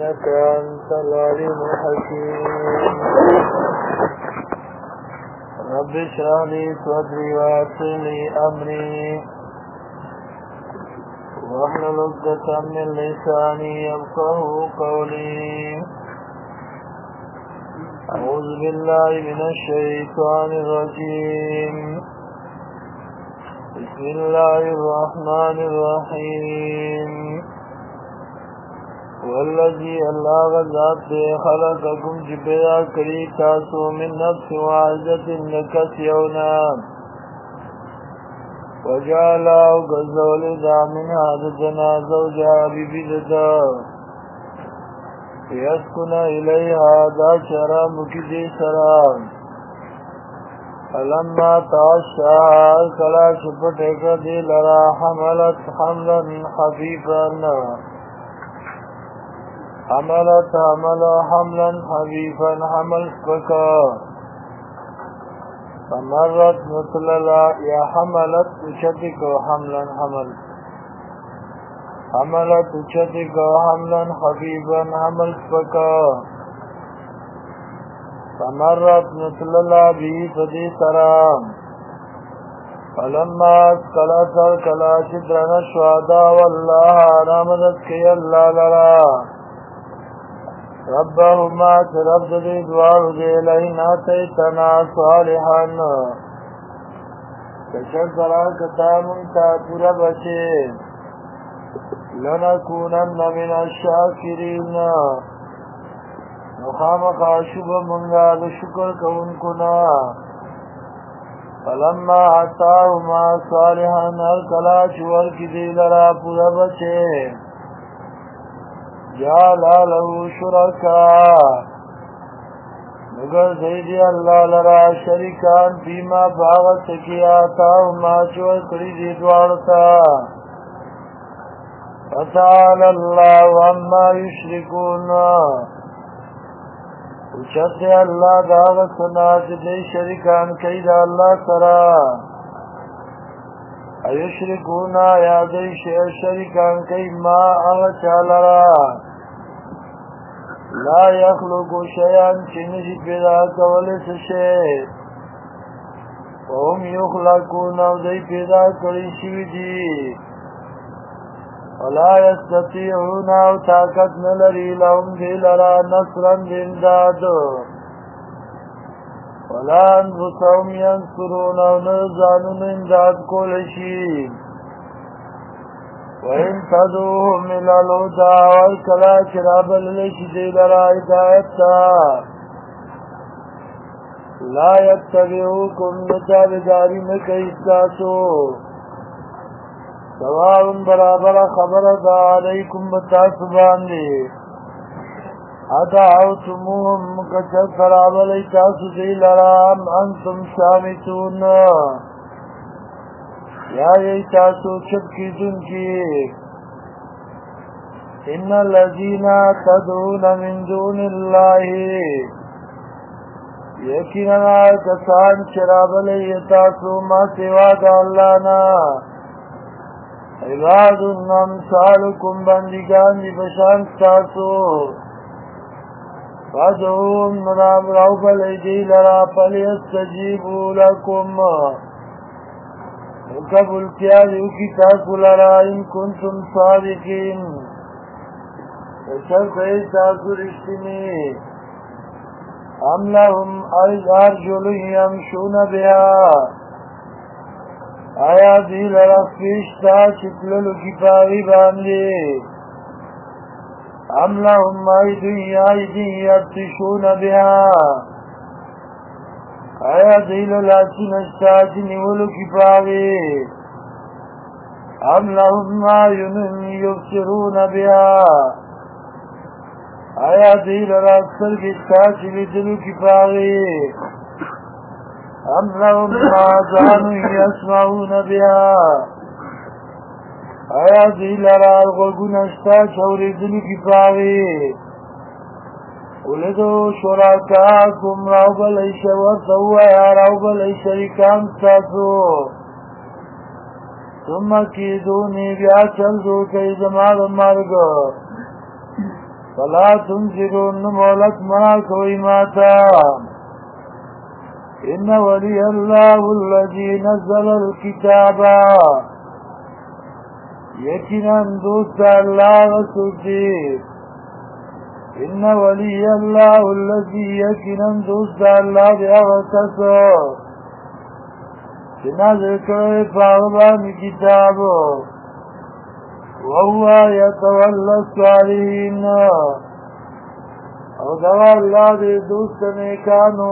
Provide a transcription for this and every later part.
إنك أنت العليم الحكيم رب اشرح لي صدري ويسر لي أمري واحلل عقدة من لساني يفقهوا قولي أعوذ بالله من الشيطان الرجيم بسم الله الرحمن الرحيم والذي الله غزات خلقكم جبرا کری تاسو من نفس واحدة نکس یونا وجعل غزول دا من هذا جنا زوجا ببددا يسكن إليها دا شرا مكدي سرام فلما تعشى کلا شپٹک دی لرا حملت حملا خفيفا حملا خفيفا حمل فكا فمرت مثللا يا حملت تشتك حملا حملت تشتك حملا خفيفا حمل فكا فمرت مثللا به فدي سرام فلما اسكلت الكلا شدرن الشهداء والله رامدت كي الله لرا ربهما رب دې دوار دې لئن اتيتنا صالحا کشکرا کتا مونتا پورا بچے لنکونن من الشاکرین نخامق شب منگا شکر کونکنا فلما اتاهما صالحا الکلا چور کی دی لرا پورا بچے جعل له شرکا مگر زیدی اللہ لرا شرکان فیما باغت کیا تاہما چور کری دی دوارتا فتعال اللہ عما یشرکون اچھت اللہ داغت سنات دی شرکان کئی دا اللہ سرا ایشرکون یا دی شرکان کئی ما اغچا لرا لا يخلق شيئا چنجی پیدا کولی سشے وهم يخلقون او دی پیدا کری شوی دی ولا يستطيعون او طاقت نلری لهم دی لرا نصرا دنداد ولا انفسهم ينصرون او نزانون انداد کولشی وَإِن تَدْعُوهُمْ إِلَى الْهُدَى وَالْكَلَا شِرَابَ لِلَشِدِي لَرَا هِدَايَتَّا لَا يَتَّبِعُوكُمْ نَتَابِدَارِ مَكَيِسْتَاسُ سَوَاءٌ برابر خبر دا عَلَيْكُمْ بَتَاسُبَانِ دِي أَدَعَوْتُمُوهُمْ مُكَشَفْ خَرَابَ لَيْتَاسُ دِي لَرَا أَمْ أَنْتُمْ شَامِتُونَ یا یہی تاسو چپ کی دن کی ان الذین تدعون من دون اللہ یقینا کسان شراب لئی تاسو ما سوا دا اللہ نا عباد امثالکم بندگان دی بشان تاسو فادعوهم نرام روب لئی لرا فلیستجیبوا لکم قبول کیا دیو کی تاسو لرا ان کنتم صادقین شرط ہے تاسو رشتنی ام لهم ارجل یمشون بها آیا دی لرا فیشتا چکللو کی پاوی باندے ام لهم ایدی یبتشون بها آیا دیل لاتی نشتا جنیولو کی پاوی ام لهم آیون یبصرون بها آیا دیل راستر گشتا چلیدلو کی پاوی ام لهم آذان یسمعون بها آیا دیل راغگو نشتا چوریدلو کی پاوی ولدو شرکاکم راو بلی شورتو یا راو بلی شرکان تاسو ثم کیدونی بیا چل دو کئی زمان مرگ فلا تنزلون مولت ما کوئی ماتا ان ولی اللہ الذی نزل الكتاب یقینا دوست اللہ رسول دی ان ولی اللہ الذی یقینا دوست اللہ دی اغتسو نازل کرے پاغبان کتاب وهو يتولى الصالحين او دوا اللہ دے دوست نیکانو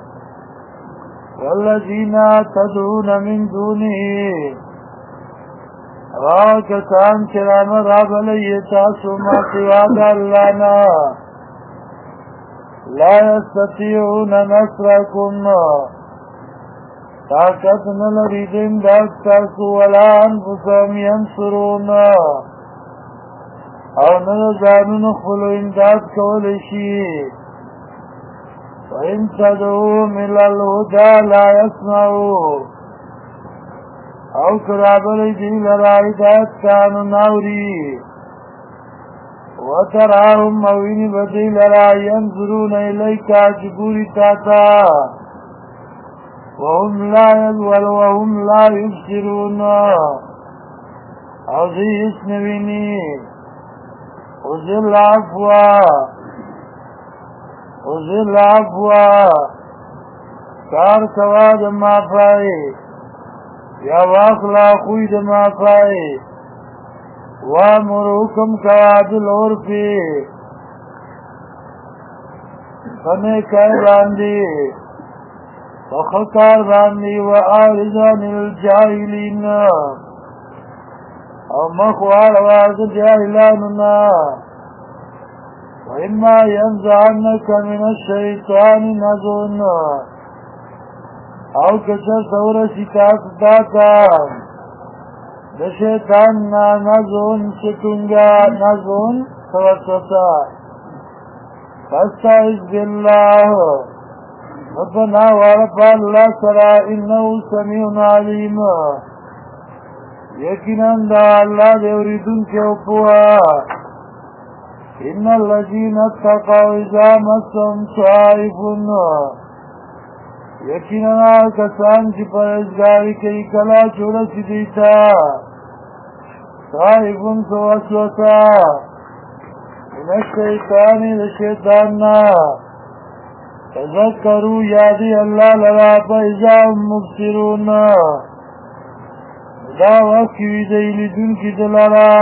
والذین تدعون من دونه کسان چرام راب علیتا سما سواد اللہ نا لا يستطيعون نصركم طاقت نلری دیم داستاسو ولا انفسهم ینصرون او نلزانون خلو امداد کولشی وَإِن تَدْعُوهُمْ إِلَى الْهُدَى لَا يَسْمَعُوا او کرابلی دی لرا ہدایت کانو ناوری وَتَرَاهُمْ موینی بدی لرا يَنظُرُونَ إِلَيْكَ جبوری تاتا وهم لا يبصرون او دی اسنوینی اوزل عفوا کار کوا دما پائی یا واخلا خوی دما پائی وامر حکم کوا دل عرفی خنے کئی باندی وخکار باندی وآرزان الجاہلین او مخوار وارد جاہلاننا وإما ينزعنك من الشيطان نزغ او کچر سور سکاس داتا د شیطان نزغ شکنگا نزغ توسطا فاستعذ بالله ربنا ورفع اللہ سرا انہو سمیع علیم یقیناً دا اللہ دیوریدن کے اپوا ان الذین اتقوا اذا مسهم طائف یقیناً کسان چی پرہیزگاری کئی کلا چورسی دیتا طائف وسوسہ من الشیطانی لشیطاننا تذکروا یادی اللہ لرا فإذا هم مبصرون دا وقتی دیلی دن کی دلارا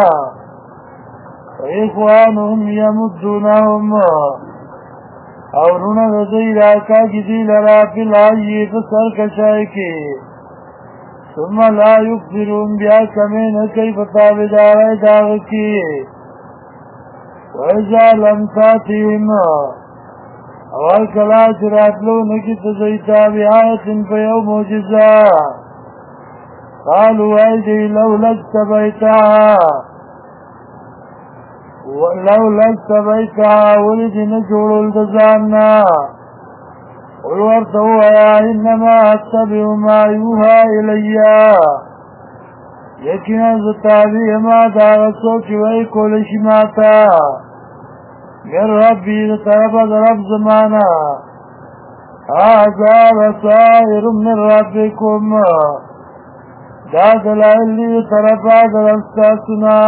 اخوانهم یمدونهم اورون رضی راکا کی دی لرا فی الحیی فسر کشائی کی ثم لا یبصرون بیا کمین کئی فتابدار داغ کی وإذا لم تاتهم اول کلا چراتلو نکی تزیتا بیایتن پیو موجزا قالوا ایدی لولا اجتبیتها ولدی نجوڑ الدزاننا قلورتو ایا انما اتبع ما یوها الیا یقینا زتابی ما دارسو چوئی کولشی ماتا من ربی طرف رب زمانا هذا بصائر من ربكم دا دلائلی طرف ربستاسنا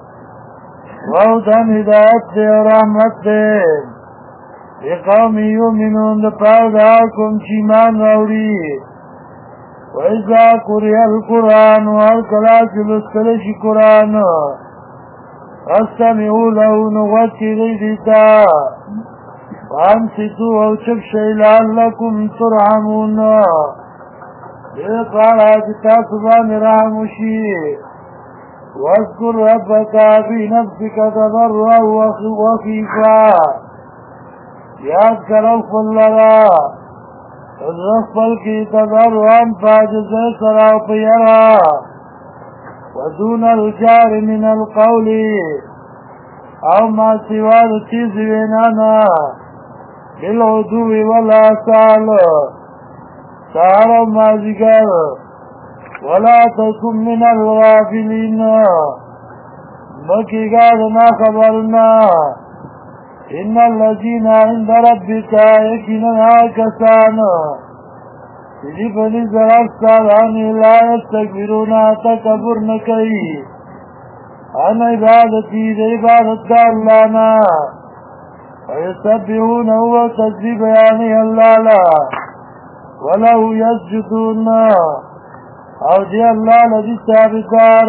وهدن ہدایت دے و رحمت دے لقوم یومنون دا پارداکم چیمان راوری وإذا قرئ القرآن وهرکلا چلسکلشی قرآن فاستمعوا له نغوتی غیدیتا وانصتوا او چکشی لعلکم ترحمون دے پارا جتا سبان رحمشی واذکر ربک فی نفسک تضرعا وخیفا یاد کرو فلرا تذرفل کی تضرعا فاجزے سرا پیرا ودون الجار من القول او ما سوا چیز وینانا بالعدو والآصال سهر و مازگر ولا تکن من الغافلین مکی گادنا خبرنا ان الذين عند ربك یقینا کسان چې په زرستانه لا یستكبرون تکبر نکوي عن عبادتي د عبادت الله نه ويسبحونه وتسبيح بیانې الله لا وله يسجدون او دی الله لذي تابعدار.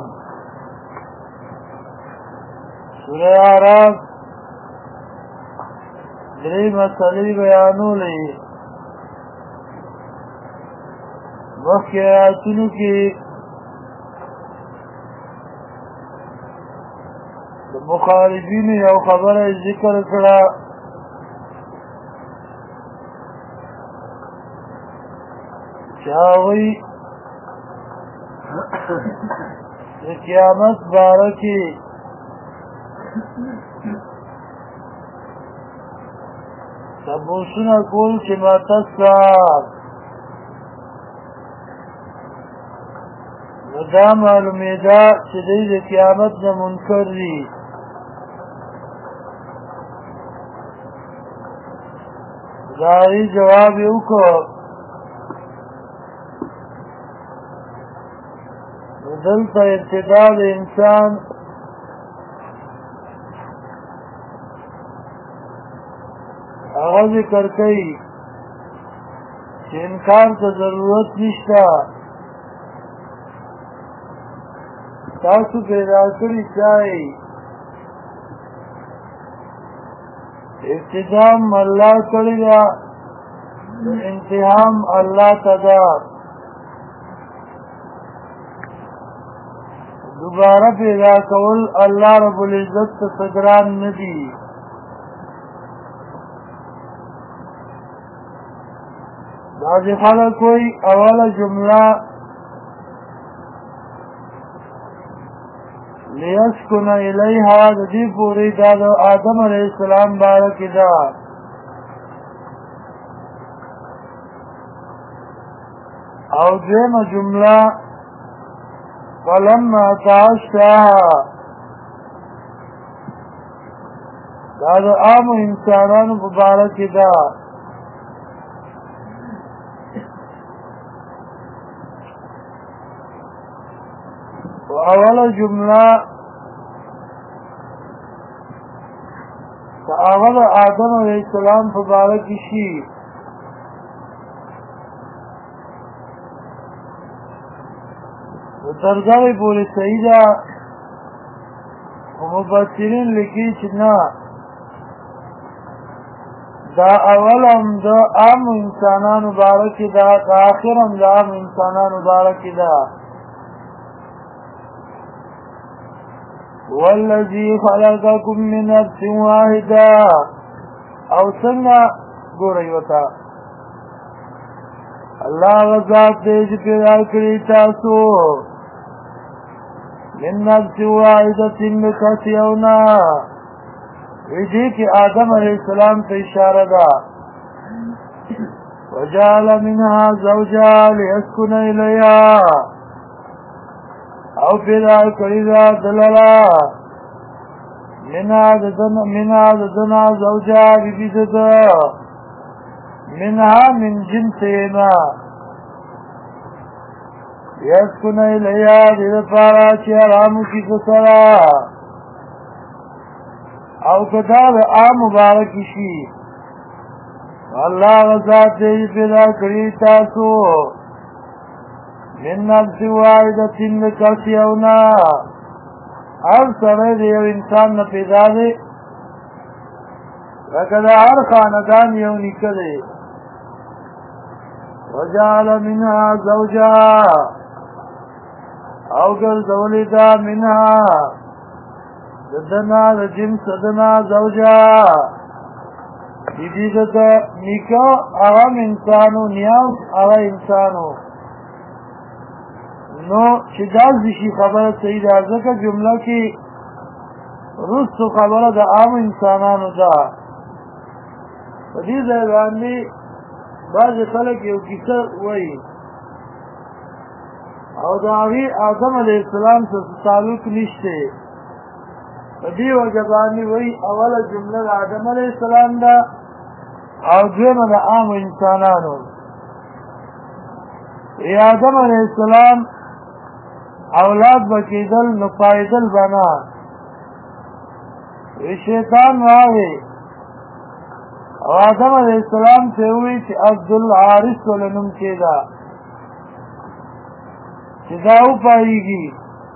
سورہ اعراف درې مسلې بیانولې. مخکې آیاتونو کې د مخالفینو یو خبره ذکر کړه چې هغوی د قیامت باره کې تپوسونه کول چې ماته ستا نو دا معلومېده چې دوی د قیامت نه منکر دي. د هغې جواب یې وکړ. نو دلته ابتدا د انسان هغه ذکر کوي چې انکار ته ضرورت نشته. تاسو پیدا کړي چای ابتدام الله کړی دا انتهام الله تدا دوباره پیدا کول الله رب العزت ته سګران ندي. بعضې خلک وایي اوله جمله لیسکن الیها د دې پورې دا د آدم علیه السلام باره کې ده. او دویمه جمله فلما تعشاها دا د عامو انسانانو په باره کې ده. اوله جمله که هغه د آدم علیه السلام په باره کې شي نو تر دغې پورې صحیح ده. خو مفسرین لیکي چې نه دا اول هم د عامو انسانانو باره کې ده که آخر هم د عامو انسانانو باره کې ده. والذي خلقكم من نفس واحده او څنګه ګورئ وتا الله غزاد دې چې پیدا کړی تاسو من نفس واحده نکاسیونا دې کې آدم علیه السلام ته اشاره ده. وجعل منها زوجها ليسكن إليها او پیدا کړی دا دللا منا دنا زوجا بیبیدت منها من جنسینا یسکن الیا دید پارا چی آرامو کی کسرا او کدا دا آم مبارکی شی اللہ غزات دید پیدا کړی تاسو من نفس واحدة نکاسیونا هر سره د یو انسان نه پیدا دی لکه د هر خاندان یو نیکه دی. وجعل منها زوجها او ګرځولې ده منها د دنا د جنس دنا زوجها بیبي د نیکه هغه انسانو نیاز هغه انسانو نو چې داسې شي خبره صحیح ده. ځکه جمله کې وروستو خبره د عامو انسانانو ده. په دې ځای باندې بعضې خلک یو کیسه وایي او د هغې آدم علیه السلام سره تعلق نشته. دی وجبانی وی اول جمله آدم علیہ السلام دا او دویمه دا عام انسانانو. آدم علیہ السلام اولاد بکیدل نپایدل بنا شیطان راوی او آدم علیہ السلام تیوی چی عبدالحارث ولنم چیدا چی داو پاییگی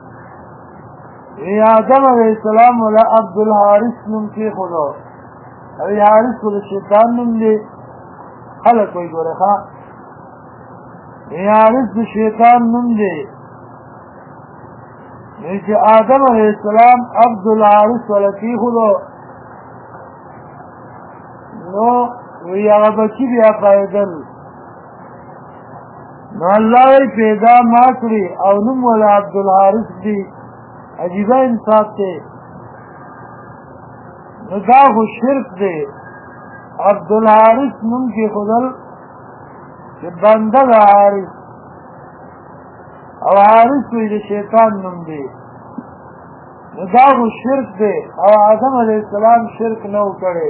آدم علیہ السلام ولا عبدالحارث نم کی خودو اوی حارث ولا شیطان نم دی خلق کوئی گو رخا حارث دی شیطان نم دی نیچه آدم علیہ السلام عبدالحارث ولا کی خودو نو وی آغا بچی بیا پایدل نو اللہ پیدا ماکری او نم ولا عبدالحارث دی عجیبہ انصاف تے نو دا خو شرک دے عبدالحارث نم کی خودل کہ بندہ دا حارث او حارث وی دا شیطان نم دے نو دا خو شرک دے او آدم علیہ السلام شرک نو کرے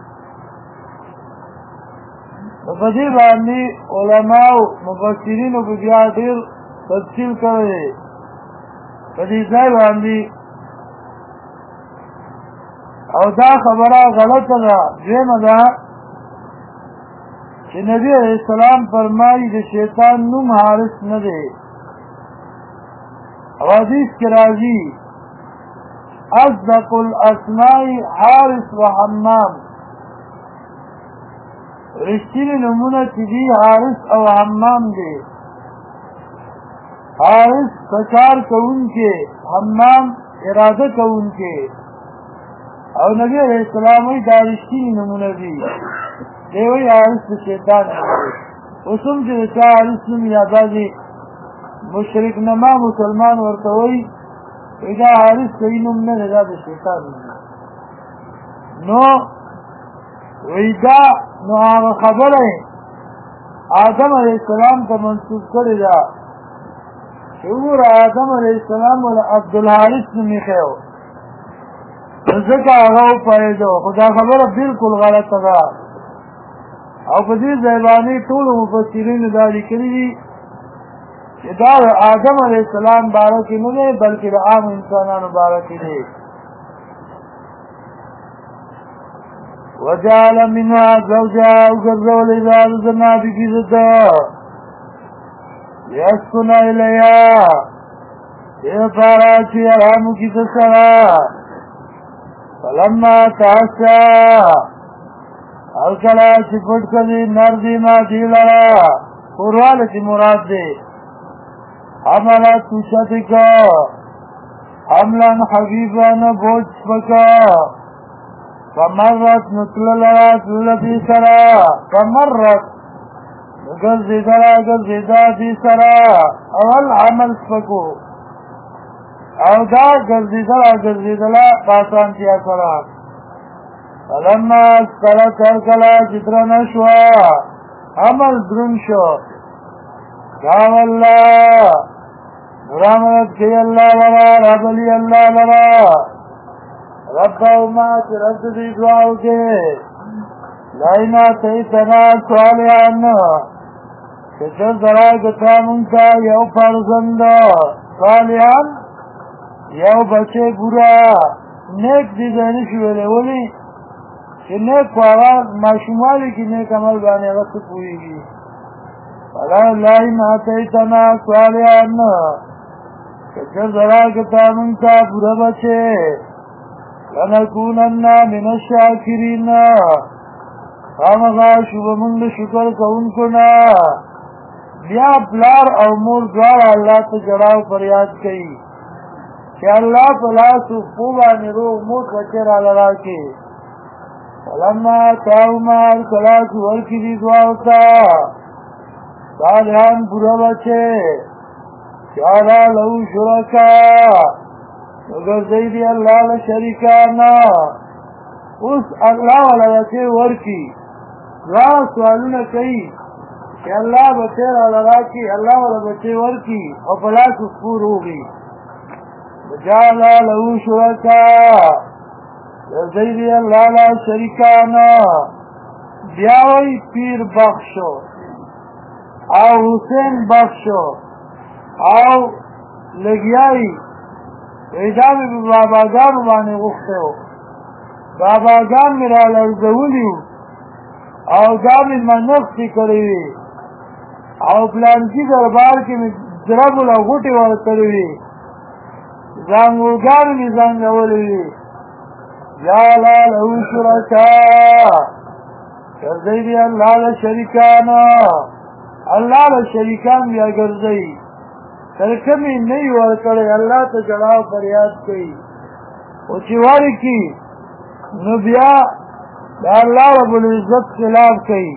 بدی باندی علماء مفسرین و بیا دیر تفصیل کرے بدی ځای باندې او دا خبره غلطه ده دویمه ده چې نبی علیہ السلام فرمایي د شیطان نوم حارث نه دی او حدیث کې راځي اصدق الاسماء حارث و حمام رښتیني نومونه چې دي حارث او حمام دی حارث سچار کون کے حمام ارادہ کون کے او نبی علیہ السلام وی دارشتی نمونه دی دیوی حارث شیطان اسم چه چا حارث نم یا بازی مشرک نما مسلمان ورطوئی ادا حارث کئی نم ندا دا شیطان نو ویدا نو آغا خبر ہے آدم علیہ السلام کا منصوب کرده شعور آدم علیہ السلام ولا عبدالحارث نمی خیو ذکا آغاو پایدو خدا خبر بالکل غلط دا او پدی زیبانی طول مفسرین داری کردی کہ دا آدم علیہ السلام بارکی نلے بلکہ دا عام انسانان بارکی دے وجعل منها زوجها وقرزو لذال زنا بکیزتا یسکن الیا یہ پارا چی ارامو کی تسرا فلما تحسا الکلا چی پٹ کدی نردی ما دیلرا قروالتی مراد دے حملت تشتکا حملا حبیبان بوچ پکا فمرت نتللرا تلتی سرا فمرت گرزیدہ دی سرا اول عمل سپکو او دا گرزیدہ پاسان کیا سرا فلما اسکلا ترکلا جترا نشوا عمل درن شو دعو اللہ مرامت کی اللہ لرا رب لی اللہ لرا رب اومات رب دی دعاو کے لائنا تیتنا صالحان کچر دراغتا منتا یو فرزند صالحان یو بچے برا نیک دی زینی شویلے ولی کہ نیک پاوا معشومالی کی نیک عمل بانے غصب ہوئی گی لائنا تیتنا صالحان کچر دراغتا منتا برا بچے لنکوننا من الشاکرین خامغا شبه منگ شکر کونکنا بیا پلار او مور دوار اللہ تا جڑاو پر یاد کئی کہ اللہ پلاس و خوبانی رو موت بچر آلرا کے فلما تاو مال کلاس ورکی دی دعاوتا صالحان برا بچے چارا لو شرکا مگر زیدی اللہ لشرکانا اس اللہ والا بچے ورکی راہ سوالونا کئی کہ اللہ بچے را لگا کی اللہ والا بچے ورکی اور پلاس اسپور ہوگی جعل له شرکا زیدی اللہ لا شریکانا بیاوی پیر بخشو او حسین بخشو او لگیائی ایدامی بی باباگانو بانی غفته ہو باباگان میرا لرزولیو او دامی منختی کروی او پلانکی دربار کی درب لغوٹی ورکروی زنگوگان می زنگولوی یا لا لہو شرکا گرزی دی اللہ لشریکانا اللہ لشریکان بیا گرزی ترکمی نئی ورکڑی اللہ تا جڑاو فریاد کئی وچیواری کی نبیا دا اللہ رب العزت خلاف کئی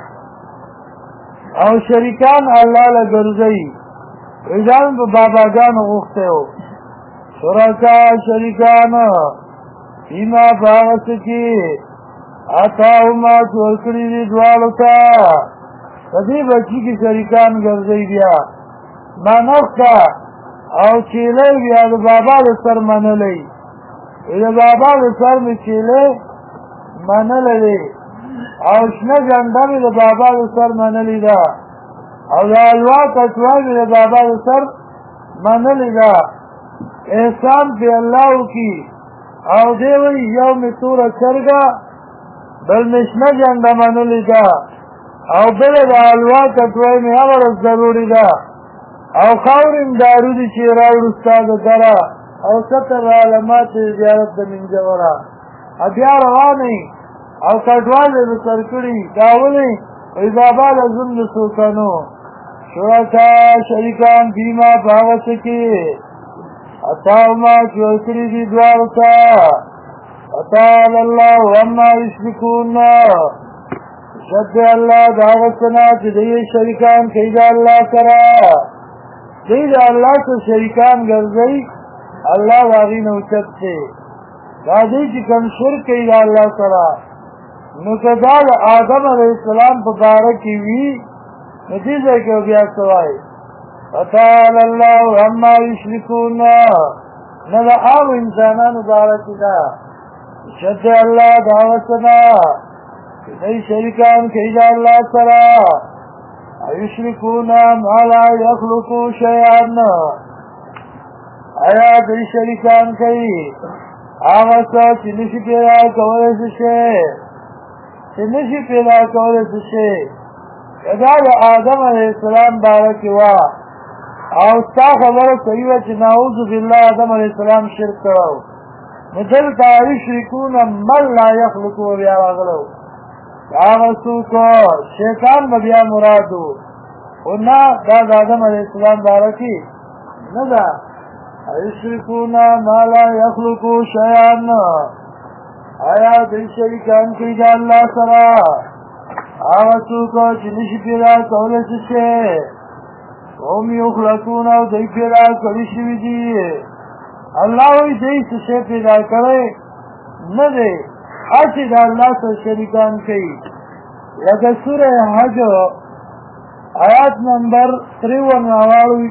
او شریکان اللہ لگرزی ایجان با باباگان غختے ہو شرکا شریکان فیما باغت کی آتاہما چورکڑی دی دوالتا کدی بچی کی شریکان گرزی بیا مانوخ کا او چیلے بیا دا بابا دا سر منلی دا بابا دا سر میں چیلے منلی او شنه جنده می دا بابا دا سر منلی دا او دا الوا کتوائی می دا بابا دا سر منلی دا احسان پی اللہ کی او دیوی یوم تور چرگا بل مشنه جنده منلی دا او بل دا الوا کتوائی می امرس ضروری دا او خورم دارو دی چی راو رستاد کرا او ستر علامات زیارت دا منجورا ابیا روانی او کټواله د سرکړي داولې ای بابا لازم نسوکنو شرکا شریکان بیما باوس کی اتاوما چوکری دی دوارتا اتال اللہ وما یشرکون شد اللہ دعوتنا چی دی شریکان کیدا اللہ کرا دیدا اللہ تو شریکان گرزئی اللہ واغی نوچت سے دادی چی کم شرک کیدا اللہ کرا نو کدا آدم علیہ السلام په باره کې وی نتیجه کې بیا سوای فتعال الله عما یشرکون نه دا او انسانانو باره کې دا شد الله دعوتنا دای شریکان کوي دا الله سره یشرکون ما لا یخلقوا شیئا آیا دای شریکان کوي هغه څه چې نشي پیدا کولای شي چې نشي پیدا کولای شي دا د آدم علیه السلام باره کې وا او ستا خبره صحیح وه چې نعوذ بالله آدم علیه السلام شرک کړی نو دلته یشرکون من لا یخلقو بیا راغلی هغه څوک شیطان به بیا مراد و خو نه دا د آدم علیه السلام باره کې نه ده یشرکون ما لا یخلقو شیئا آیا دی شریکان کی دا اللہ سرا آغا سوکو چنشی پیدا کولی سشے هم یخلقون او دی پیدا کولی شوی دی اللہ وی دی سشے پیدا کرے ندے اچھی دا اللہ سر شریکان کی لکہ سورہ حج آیات نمبر 53 آواروی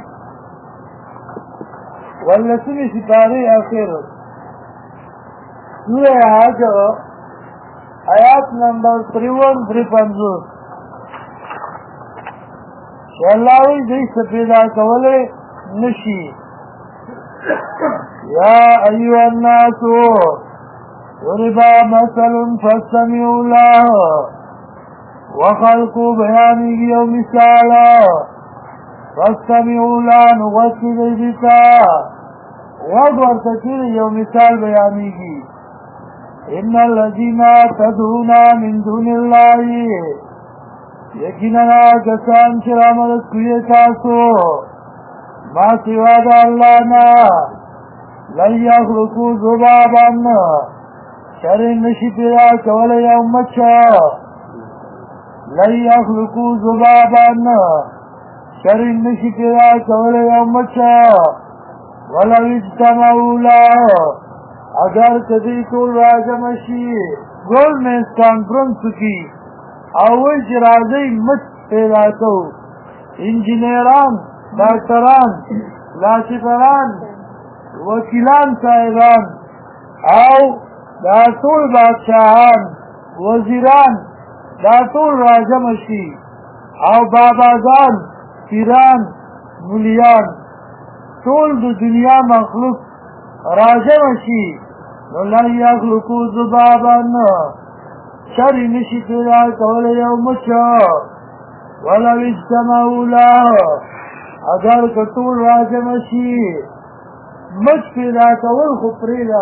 واللسمی سپاری آخر سورہ حج آیات نمبر 53 کہ اللہ وی دیس پیدا کولے نشی یا ایوہ الناس ضربا مثل فاستمعوا له وخلقوا بیانی و مثالا فاستمعوا له نغسی دیتا وادور تکیر یو مثال بیانی کی ان الذين تدعون من دون الله یقینا کسان چې رامدد کوي تاسو ما سوا د الله نه لن یخلقوا ذبابا شر نشي پیدا کولی یو مچه لن یخلقوا ذبابا شر نشي پیدا کولی یو مچه ولو اجتمعوا له اگر کدی ټول راجم شي ګورنمنت کانفرنس کی اول چې راځي مت پیدا کو انجینران ډاکټران لاسفران وکیلان صاحبان او دا ټول بادشاهان وزیران دا ټول راجم شي او باباګان پیران مولیان ټول د دنیا مخلوق راجم شي نو لا یخلقو ذبابا شر نشي پیدا کولی یو مچو ولو اجتمعوا له اگر که ټول راجم شي مچ پیدا کول خو پریدا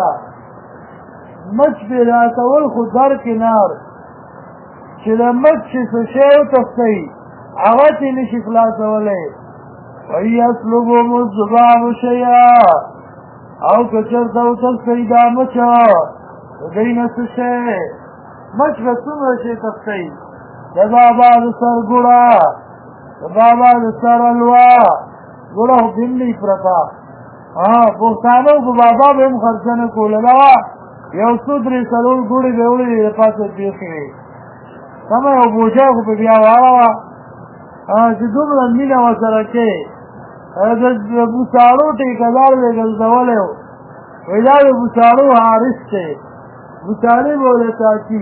مچ پیدا کول خو در کنار چې د مچ څه شی وتښتوي هغه ترې نشي خلاصولی وان یسلبهم الذباب شیئا او که چېرته وتښتوي دا مچه د دوی نه څه شی مچ به څومره شی تښتوي د بابا د سر ګوړه د بابا د سر الوا ګوړه خو بندي پرته پښتانو په بابا به هم خرڅه نه کوله دا یو څو درې څلور ګوړې به وړې د پاسه پېښې وې سمه یو بوجه خو په بیا واړه وه چې دومره مینه ورسره کې د بوساړو ټیکهدار به ګرځولی و وایي دا د بوساړو حارس دی بوساړې به ورته ټاکي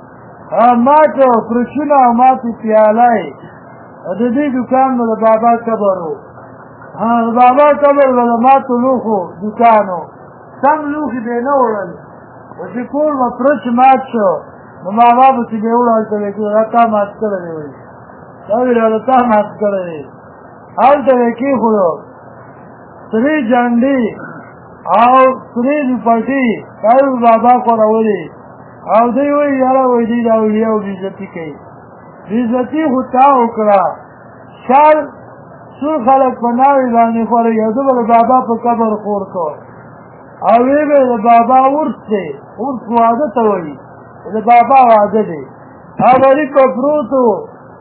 ماته پرشونه او ماتې پیاله یې د دې دوکان به د بابا قبر و د بابا قبر به د ماتو لوښو دوکان و سم لوښي به یې نه وړل و چې کور به پرچ مات شو نو بابا پسې به یې وړه هلته به یې کړو دا تا مات کړی دی وایي دا ویل تا مات کړی دی هلته به یې کېښودو سرې جانډې او سرې دوپټې دا یې بابا خورولې او دوی وایي یاره وایي دوی د اولیاو بېعزتي کوي بېعزتي خو تا وکړه شال څو خلک په ناوې باندې خوري یو زه به د بابا په قبر خور کړ او وی به د بابا ورس دی ورس واده ته وایي د بابا واده دی هغه په پروت و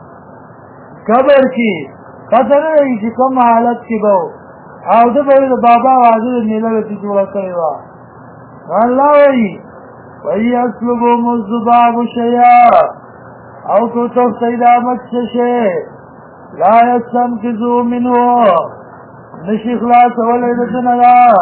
قبر کې پته نه لګي چې کوم حالت کې به او ده به د بابا واده د میله به جوړه کړې وه الله وایي وان یسلبهم الذباب شیئا او که تښتوي دا مچ څه شی لا یستنقذوا منه نشي خلاصولی د ده نه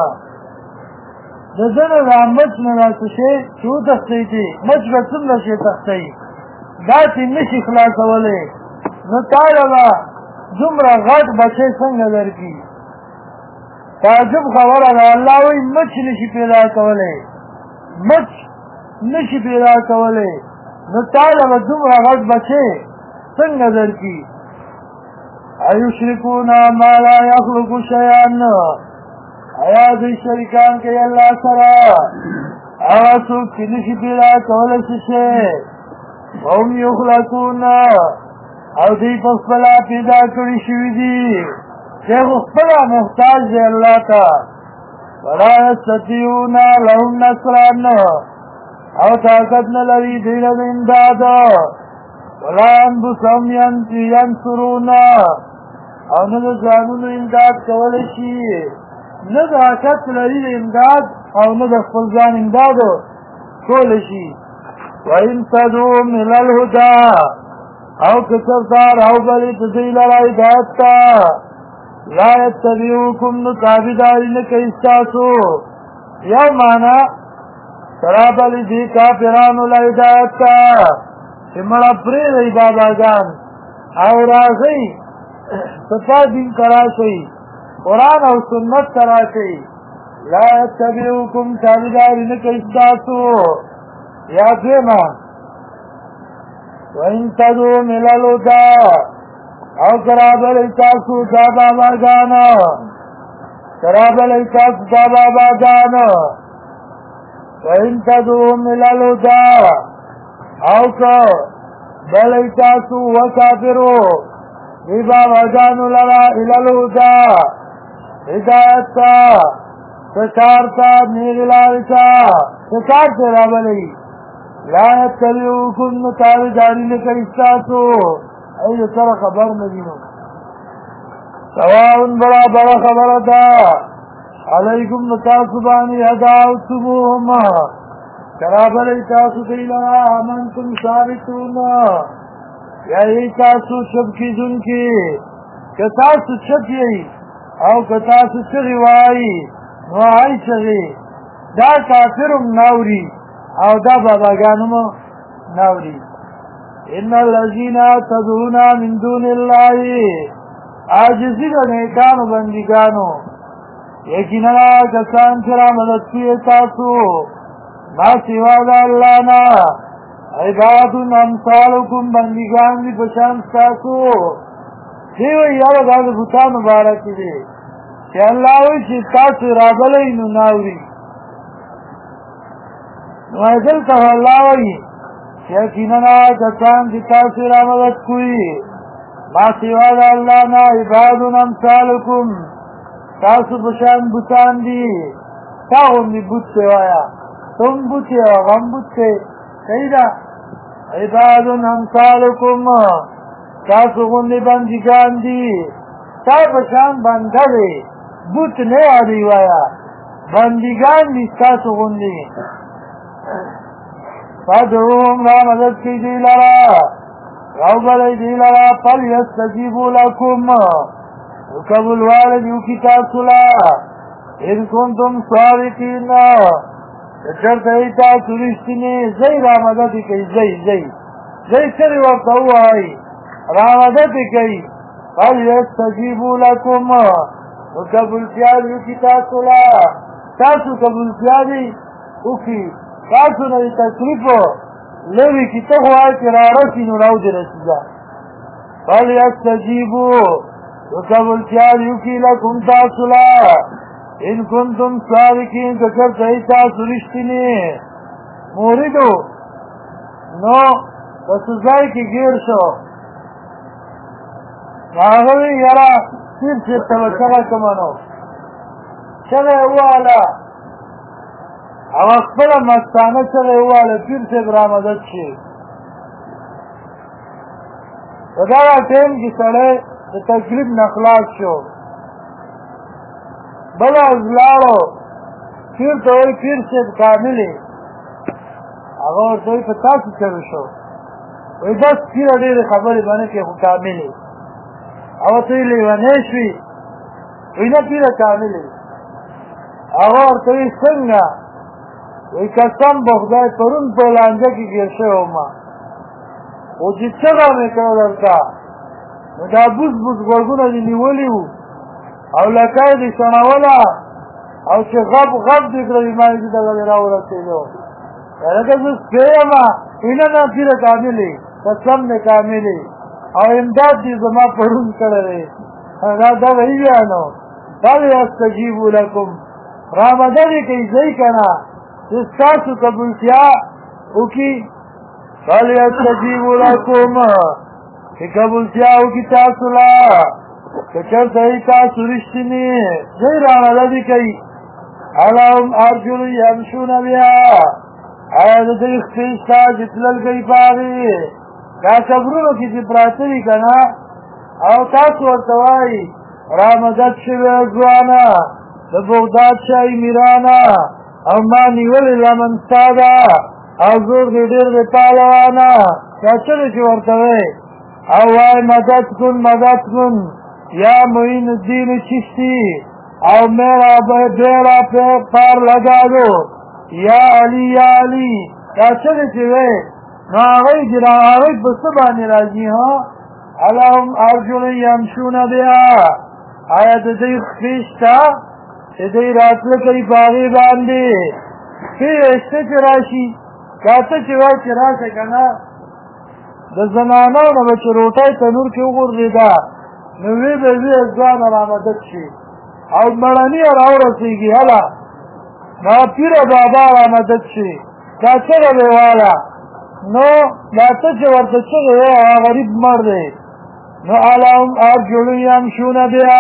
د ده نه دا مچ نه دا څه شی چې وتښتوي چې مچ به څومره شی تښتوي داسې نشي خلاصولی نو تاله به دومره غټ بچی څنګه درکړي تعجب خبره ده الله وایي مچ نشي پیدا کولی مچ نشي پیدا کولی نو تاله به دومره غټ بچی څنګه درکړي ایشرکون ما لا یخلق شیئا ایا دوی شریکان کوي الله سره هغه څوک چې نشي پیدا کولی څه شی وهم یخلقون او دوی په خپله پیدا کړي شوي دي چې خو خپله محتاج دی الله ته ولا یستطیعون لهم نصرا او طاقت نه لري دوی له د امداد ولا انفسهم ینصرون او نه د ځانونو امداد کولی شي نه د حقیقت لري د امداد او نه د خپل ځان امداد کولی شي وان تدعوهم الی الهدى او که چېرته راوبلې د دوی لره هدایت ته لا یتبعوکم نو تابعداري نه کوي ستاسو یو معنا رابلې دې کافرانو له هدایت ته چې مړه پرېږدئ باباګان او راځئ ستا دین ته راشئ قرآن او سنت ته راشئ لا یتبعوکم تابعداري نه کوي ستاسو یا دویمه وَإِن تَدْعُوهُمْ إِلَى الْهُدَى او کرابلئ تاسو دا باباګانو کرابلئ تاسو دا باباګانو وَإِن تَدْعُوهُمْ إِلَى الْهُدَى او بلئ تاسو وکافرو دی باباګانو لرا إلى الْهُدَى هدایت تا سکار تا نیغ لارې تا سکار ته رابلئ لا یتبعوکم نو تابعداري نه کوي ستاسو ای د سره خبر نه دي نو سواء برابره خبره ده علیکم نو تاسو باندې هدایتموهم کرابلئ تاسو دوی لره امنتم ثابتون یا ای تاسو چپ کیدونکي که تاسو چپ یئ او که تاسو چغې وایي نو آئی چغی دا کافرم ناوری او دا باباگانم ناوری ان الذین تدعون من دون اللہ عاجزی دا نیکانو بندگانو یقینا کسان چرا مدد کیے تاسو ما سوا دا اللہ نا عباد امثالکم بندگان دی پشان تاسو دیوئی یو دا بوتا مبارکی دی کہ اللہ وی چی تاسو رابلی نو ناوری نو ایدل تا اللہ وی یقینا کسان دی تاسو را مدد کوئی ما سوا دا اللہ نا عباد امثالکم تاسو بشان بوتان دی تا غنی بوت سوایا تم بوتے و غم بوتے سیدہ عباد امثالکم تاسو غنی بندگان دی تا بشان بنده دی بوت نہیں آدھی وایا بندگان دی تاسو غنی فادعوهم را مدد کی دی لرا رو بلی دی لرا پل یستجیبو لکم وکبل والدیو کی تاسو لا ان کنتم صادقین چرته ای تاسو رښتینی زئی را مدد کوي زئی سری ورته وایي را مدد کوي فلیستجیبوا لکم وقبولتیا وکړي تاسو لا تاسو قبولتیا دې وکړي تاسو نه تکلیف لري چې ته وایي چې را رسي نو راوځي رسېږه فلیستجیبوا وقبولتیا وکړي لکم تاسو لا ان کنتم صادقین کچر تیتا سرشتنی موردو نو بسزائی کی گیر شو آغوی یرا پیر چیتا بچگا کمانو چگه اوالا او اقبل مستانه چگه اوالا پیر چیب رامدد شی ودایا تیم کی سڑے تکلیف نخلاص شو بلا ازلارو پیر توی پیر سید کاملی اگر توی پتاسی چلو شو وی بس پیر دیر خبری بانه که خود کاملی او توی لیوانیشوی وی نا پیر کاملی اگر توی سنگا وی کسان بخدای پرون پولانجا کی گرشه اوما او جی چگا میکنو درتا دا بوز بوز گرگونا دی نیولیو او لکای دی سنولا او چه غب دیکر ایمانی دی دگلی راو رسی دو لکه زس پیما اینا نا پیر کاملی قسم نے کاملی او امداد دی زما پرون کرده دا وحی بیانو تاوی استجیبو لکم رامدنی کئی زی کنا جستاسو قبولتیا اوکی تاوی استجیبو لکم کہ قبولتیا اوکی تاسو لا کچر تایتا سرشتنی زی رانا لدی کئی علام ارجل یمشون بیا آیا دیخ پیشتا جتلل کئی پاگی کا صبرونو کسی پراتوی کنا او تاسو ارتوائی رامدد شوی ازوانا دبغداد شای میرانا او ما نیولی لمنستادا او زور دی دیر دی پالوانا کا چلی چو ارتوائی او وای مدد کن یا معین الدین چشتی او میرا بیرا پار لگا دو یا علی یا چلی چوئے نو آغای جرا آغای بسبانی راجی ہاں اللہم ارجل یمشون بیا آیا دی خیشتا دی راتلکی باغی باندی فی اشتا چراشی کاتا چوائی چراش کنا دا زنانو نا بچ روٹای تنور کیو گردیدا نوی بزی ازوان رامدد شی او مرانی راو رسیگی حالا نا پیر بابا رامدد شی دا چگه بیوالا نو دا تچه ورطا چگه غریب مرده نو علام ارجلو یمشون بیا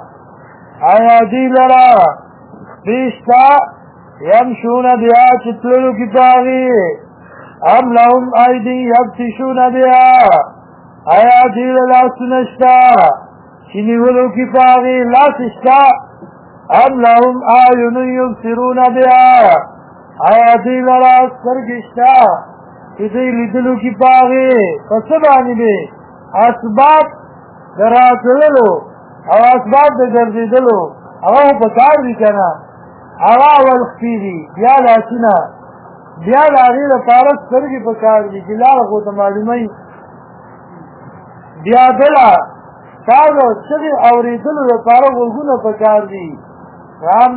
آیا دی لرا بیشتا یمشون بیا چتلو کی پاگی ام لهم ایدی یبتشون بیا آیا دیل لاس نشتا چنی ولو کی پاگی لاسشتا ام لهم آیون یبصرون بیا آیا دیل لاس سرگشتا چی لیدلو کی پاگی قصبانی بی اسباب دراتلو او اسباب در گردیدلو او پکار دی کنا هغه ولختی دي بیا لاسونه بیا د هغې دپاره سترګې په کار دي چې لاره خو ته معلوموي بیا بله تا د چغې اورېدلو دپاره غوږونه په کار دي ام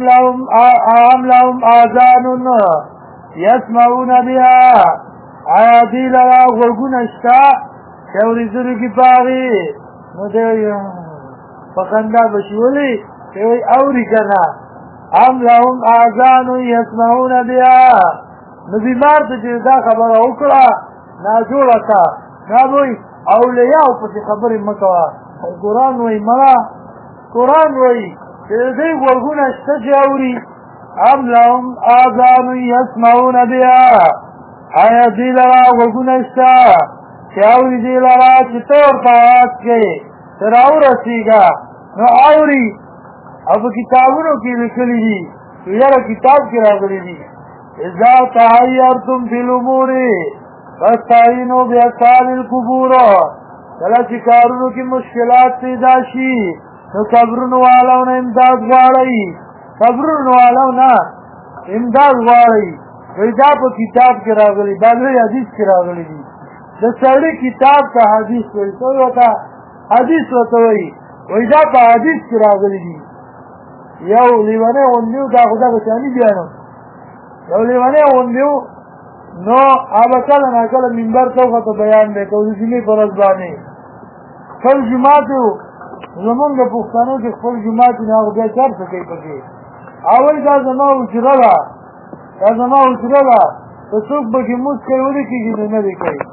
لهم آذان یسمعون بها آیا دوی لره غوږونه شته چې اورېدلو کې په هغې نو دی په خندا به شي ولې چې وایي اوري که نه ام لهم آذان یسمعون بها نو بیمار ته چې دا خبره وکړه ناجوړه کا دا به وایي اولیاو پسې خبرې مه کوه قرآن وایي مړه قرآن وایي چې د دوی غوږونه شته چې اوري ام لهم آذان یسمعون بها آیا دوی لره غوږونه شته چې اوري دوی لره چې ته ورته اواز کوې ته راورسېږه نو اوري او په کتابونو کې لیکلي دي یاره کتاب کې راغلي دي اذا تحیرتم فی الامور فاستعینوا باصحاب القبور کله چې کارونو کې مشکلات پیدا شي نو قبرونو والو نه امداد غواړئ قبرونو والو نه امداد غواړئ وایي دا په کتاب کې راغلي دا لوی حدیث کې راغلي دي د سړي کتاب ته حدیث وایي څه ورته حدیث ورته وایي وایي دا په حدیث کې راغلي دي یو لیونی غوندي و دا خو دغه شاني بیانو یو لیونی غوندي و نو هغه کله ناکله منبر ته ورته بیان دی کوو د جمعې په ورځ باندې خپل جومات و زمونږ د پښتنو کې خپل جومات نه هغه بیا چار څه کوي پکې اول دا زما اجره ده دا زما اجره ده که څوک پکې مونځ کوي ولې کېږي نو نه دی کوي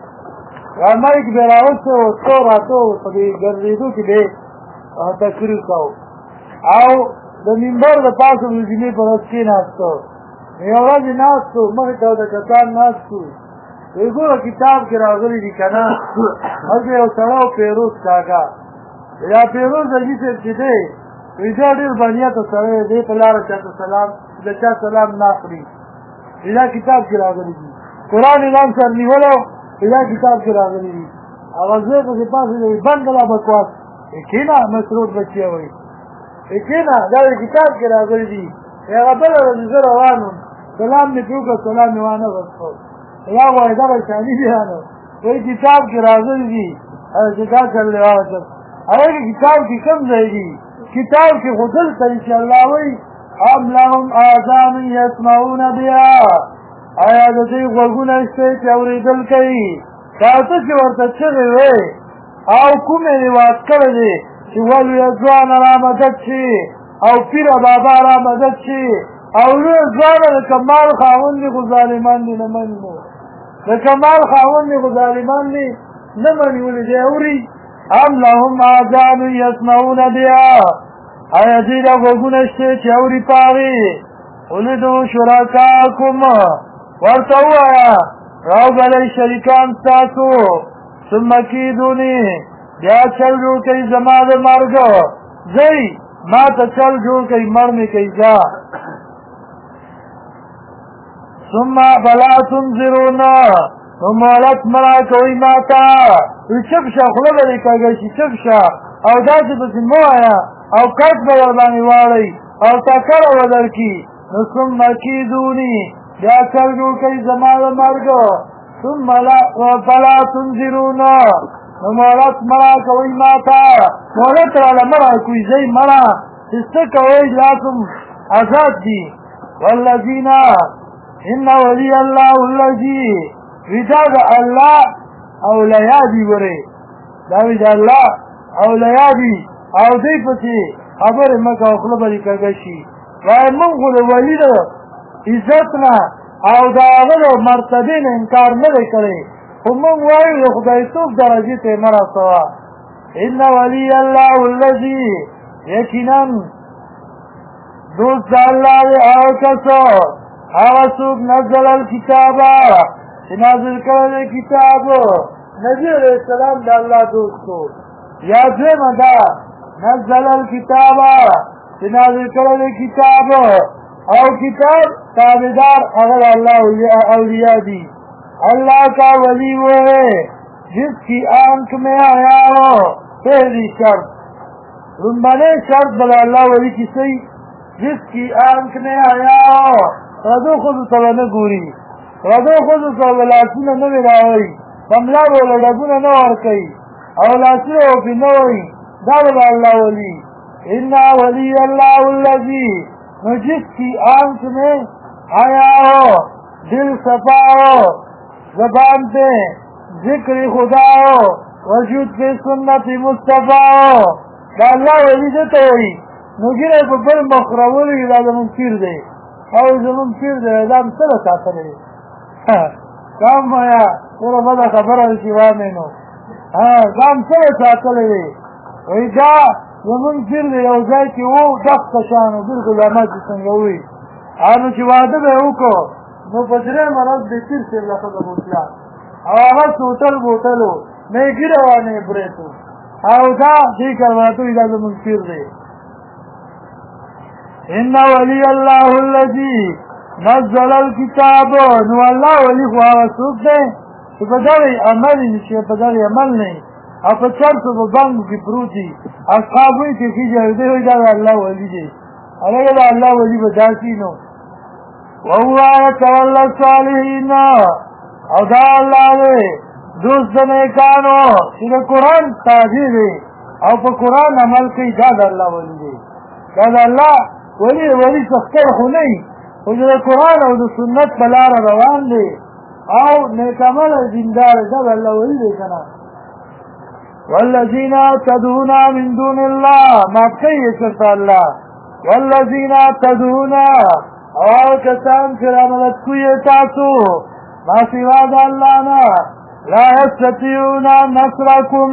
مایک به راوسته و څو راته په دې ګرځېدو کې دی تقریر کوو او د منبر د پاسه د جمعې په ورځ کېناستو یو ورځ ناستو مخې ته د کسان ناستو وایي ګوره کتاب کې راغلي دي که نه هلته یو سړی و پیروز کاکا دا پیروز حاجي صاحب چې دی وایي دا ډېر بنیته سړی دی په لاره چاته سلام د چا سلام نه اخلي دا کتاب کې راغلي دي قرآن امام سر نیولو دا کتاب کې راغلي دي هغه زوی پسې پاسې دی بند کړه بکواس کښېنه مسرود بچی وایي کښېنه دا د کتاب کې راغلي دي هغه بله ورځ زه روان وم سلام مې پرې وکړه سلام مې وانه غوښتو یا وایي دغه شاني بیانو وایي کتاب کې راغلي دي چې دا کړلی واچم هغه کې کتاب کې کوم ځای دي کتاب کې خو دلته دي چې الله وایي ام لهم آذان یسمعون بها آیا د دوی غوږونه شته چې اورېدل کوي تاسو چې ورته چغې وې او کومې رواج کړی دی چې ولویه ځوانه را مدد شي او پیره بابا را مدد شي او لویه ځوانه د کمال خاوند دي خو ظالمان دي نه مني نو د کمال خاوند دي خو ظالمان دي نه مني ولې دی اوري ام لهم آذان یسمعون بها آیا دوی له غوږونه شته چې اوري په هغې ولیدو شرکاکم ورته ووایه راوبلئ شریکان ستاسو ثم کیدوني بیا چل جوړ کوي زما د مرګ ځئ ما ته چل جوړ کوي مړ مې کوي ځه ثم بلا تنظرون نو مهلت مړه کوئ ما ته چپ شه خوله به دې کږی شي چپ شه او داسې پسې مه وایه او کټ به در باندې واړئ او ټکره به در کي نو ثم کیدوني بیا چل جوړ کوي زما د مرګ ثم فلا تنظرون نو مهلت مړه کوئ ما ته مهلت راله مړه کوئ ځئ مړه چې څه کوئ لاسم آزاد دي والذین ان ولی الله الذي ودا د الله اولیا دي ورې دا وی د الله اولیا دي او دوی پسې خبرې مه کوه خوله به دې کږه شي وایي موږ خو د ولي د عزت نه او د هغه د مرتبې نه انکار نه دی کړی خو موږ وایو د خدایتوب درجې ته یې مه رسوه ان ولی الله الذي یقینا دوست د الله دی هغه کسو هغه څوک نزل الکتابه چې نازل کړی دی کتاب نبي علیه السلام د الله دوست و یا دویمه ده نزل الکتابه چې نازل کړی دی کتاب او کتاب تابعدار اگر اللہ اولیاء دی اللہ کا ولی وہ ہے جس کی آنکھ میں آیا ہو پہلی شرط رنبانے شرط بلا اللہ ولی کی صحیح جس کی آنکھ میں حیا ہو ردو خود تو نہ گوری ردو خود تو لاسونه نه وراوي کملا بوله ډبونه نه ورکوي او لاسونه وپې نه وایي دا به الله ولی انا ولی اللہ الذی نو جس کی آنکھ میں حیا ہو دل صفا ہو زبان پہ ذکر خدا ہو وجود پہ سنت مصطفیٰ ہو دا اللہ ولی دیتا ہوئی نو گره په بل مخرولی دا زمون پیر دی او زمون پیر دی دا هم سره ساتلی کام مایا پورا بده خبره چې وامې نو دا هم سره ساتلی دی وایي دا زمون پیر دی یو ځای کې و دغه شانو بلکل احمد چې څنګه وي نو چې واده به یې وکړو نو په درېیمه ورځ د پیر صاحب له ښځه بوتله او هغه سوتل بوتل و نه یې ږیره وه نه یې برېت و او دا دې کلماتو دا زمون پیر دی ان ولی اللہ الذی نزل الكتاب نو اللہ ولی خو هغه څوک دی چې په دغې عمل نشي په دغې عمل نه او په چرسو په بانګو کې پروت دي اصحابوی کې خېږي دی وایي دا د الله ولی دی هغه د الله ولی به داسې نو وهو یتولی الصالحین او دا الله دی دوست د نیکانو چې د قرآن تابع دی او په قرآن عمل کوي دا د الله ولی دی دا د الله ولی سختر خو نه خو چې د قرآن او د سنت په لاره روان دی او نیکعمله دیندار دا د الله ولی دی که نه والذین تدعون من دون الله معاف کوي یې چېرته الله والذین تدعون او هغه کسان چې رامدد کوي تاسو ما سوا د الله نه لا یستطیعون نصرکم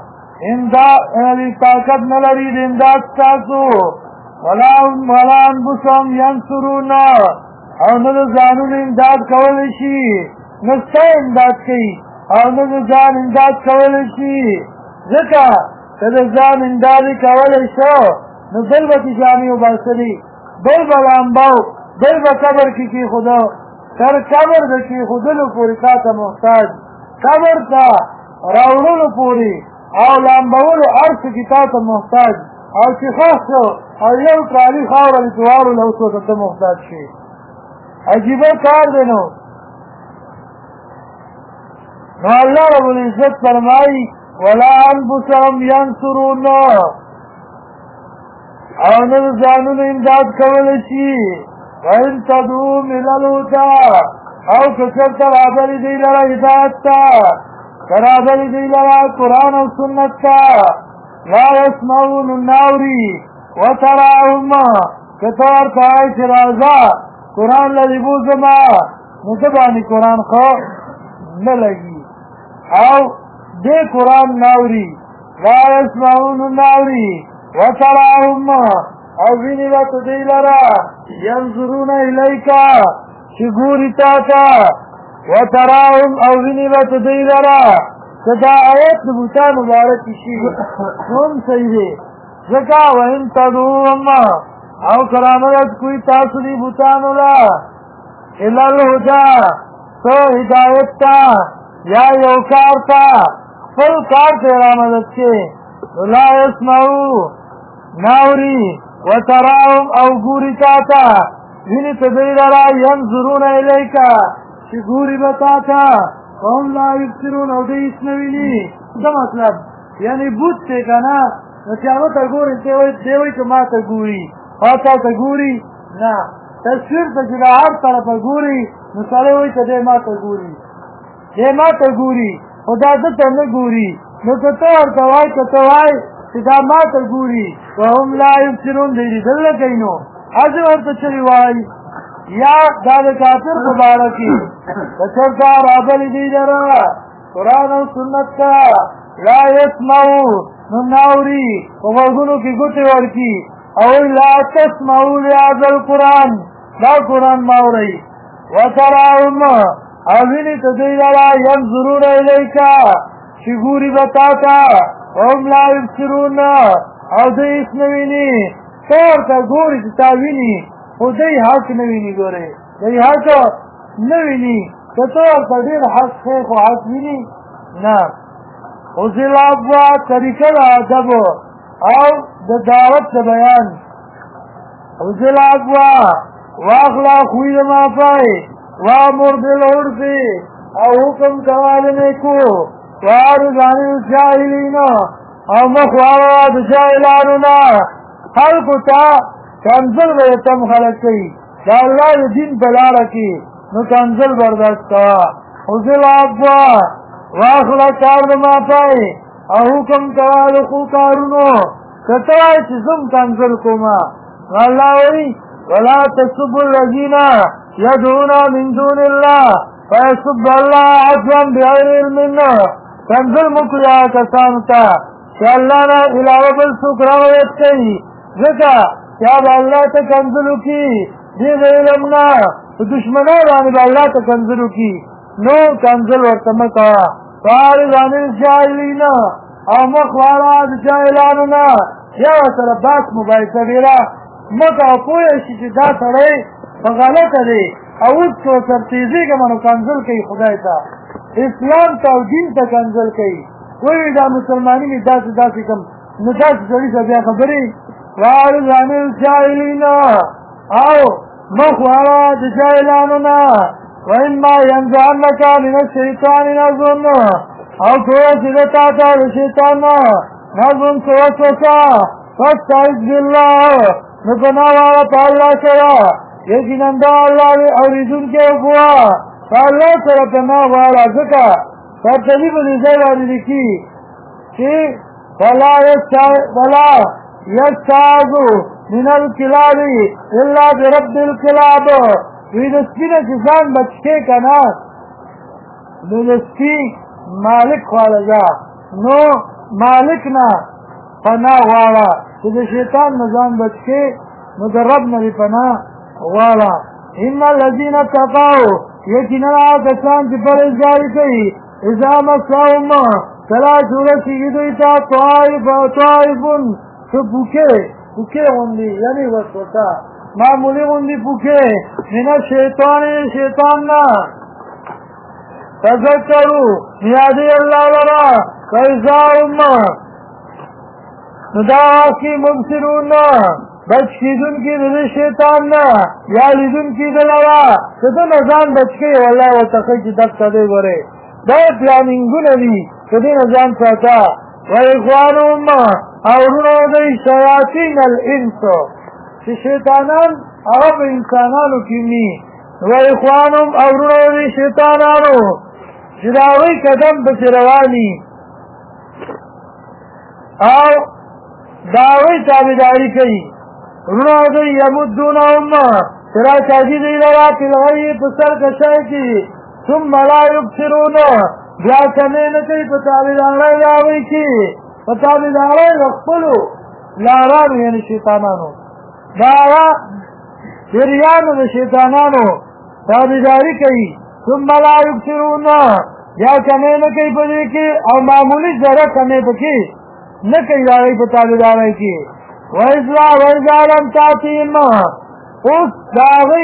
طاقت نه لري د امداد ستاسو ولا انفسهم ینصرون او نه د ځانونو امداد کولی شي نه ستا امداد کوي او نه د ځان امداد کولی شي ځکه که د ځان امداد یې کولی شو نو بل به چې جامې وباسلي بل به لامبو بل به قبر کې کېښوده تر قبر د کېښودلو پورې تا ته محتاج قبر ته راوړلو پورې او لامبولو هر څه کې تا ته محتاج او چې خاص شو او یو ټرالي خاوره دې چې واړوله اوس ورته ته محتاج شي عجیبه کار دی نو الله رب العزت فرمایي ولا انفسهم ینصرون او نه د ځانونو امداد کولی شي وان تدعوهم الی الهدی او که چېرته رابلې دوی لره هدایت ته که رابلې دوی لره قرآن او سنت ته لا یسمعون ناوري وتراهم که ته ورته وایې چې راځه قرآن لرې بوځمه نو ده باندې قرآن خو نه لګي او دې قرآن ناوري لا یسمعون ناوري وتراهم او ویني به ته دوی لره ینظرون الیکا چې ګوري تا ته وتراهم او ویني به ته دوی لره که دا آیت د بوتان مبارکې شي نو هم صحیح دی ځکه وان تدعوهم او که رامدد کوي تاسو دې بوتانو له الی الهدی څه هدایت ته یا یو کار ته خپل کار ته رامدد کې نو لا یسمعو ناوري وتراهم او ګوري تا ته ویني ته دوی لره ینظرون الیکا چې ګوري به تا ته وهم لا یبصرون او دوی هېڅ نه ویني څه مطلب یعنې بوت دی که نه نو چې هغه ته ګوري دی وایي که ما ته ګوري او تا ته ګوري نه تصویر ته چې د هر طرفه ګوري نو سړی وایي که دی ما ته ګوري دی ما ته ګوري خو دا ده ته نه ګوري نو که ته ورته وایي که ته وایي چې دا ما ته ګوري وهم لا یبصرون دی لیدل نه کوي نو هسې ورته چغې وایي یا دا د کافر په باره کې که چېرته رابلې دوی لره قرآن او سنت ته لا یسمعو نو ناوري په غوږونو کې ګوتې ورکي او لا تسمعو لهذا القرآن دا قرآن مه اورئ وتراهم او ویني ته دوی لره ینظرون الیکا چې ګوري به تا ته وهم لا یبصرون او دوی هېڅ نه ویني ته ورته ګوري چې تا ویني خو دوی حق نه ویني ګورې دوی حق نه ویني که ته ورته ډېر حق ښې خو حق ویني نه اوزل ابوا طریقه د ادب او د دعوت د بیان خذل عفوا واخلا خوی ما پای وامر بالعرف او حکم کوال نیکو وارض عن الجاهلین او مخوارا د جاهلانونا خلقو تا کنزل بیتم خلق کئی دا اللہ دین بلارا کی نو کنزل برداشت کوا خذل عفوا واخلا کار ما پای او حکم کوال خو کارونو کتوائی چیزم کنزل کما اللہ وی ولا تسبوا الذین يدعون من دون الله فيسب الله عدوا بغير علم کنزل مکیا کسانتا کہ اللہ نا علاوہ بل سکراویت کئی ذکا کیا با اللہ تا کنزلو کی دیغ علمنا دشمنوں رانی با اللہ تا کنزلو کی نو کنزل ورطمکا فارض عن الجاہلین او مخوارا جاہلانونا یا سر باس مبایسا دیرا مکا پویشی چی دا سرائی فغلط دی اوز کو سر تیزی که منو کنزل کئی خدای تا اسلام تا و دین تا کنزل کئی کوئی دا مسلمانی می داس داسی کم نداس سری سا بیا خبری وارض عن الجاہلین او مخوارا جاہلانونا وإما ينزعنك من الشيطان نزغ او توسدتا تا شیطان نزغ توسوسا فاستعذ بالله نپنا والا پا اللہ سرا یقیناً دا اللہ اوریدن کے افوا پا اللہ سرا پنا والا ذکا ترتیب نزل آلی کی کہ فلا یستعذ من الکلاب الا برب الکلاب ویدسپی نا جسان بچکے کنا ویدسپی مالک خالجا نو مالک نا پنا والا تو دا شیطان نظام بچکے نو دا رب نا بھی پنا والا ان الذین اتقاو یقینا کسان چی پرہیزگاری کئی اذا مساهم کلا چورسی گیدویتا طائفن تو پوکے ہوندی یعنی وسوسا معمولی ہوندی پوکے من شیطان نا تذکرو نیادی اللہ لرا فیضاهم نداکی مبصرون بچ کی دن کی دل شیطان نا یا لیدن کی دلوا کدو نظام بچ کے واللہ و تخیج دک تدے برے دا پلاننگو نبی کدو نظام ساتا و اخوانهم اورونو دی شیاطین الانسو چی شیطانان عرب انسانانو کیمی و اخوانهم اورونو دی شیطانانو جداوی قدم بچروانی او داوی تابداری کئی رونو دی یمدونهم ترا چاہی دی لرا پلغی پسر کشای کی ثم لا یبصرون بیا کمی نکی پتابداری داوی کی پتابداری رخپلو لارانو یعنی شیطانانو دارا دریانو دا شیطانانو تابداری کئی ثم لا یبصرون بیا کمی نکی پدی کی او معمولی ذرہ کمی پکی نکی داری پتابداری کی وَإِذَا لَمْ تَأْتِهِمْ اس داغی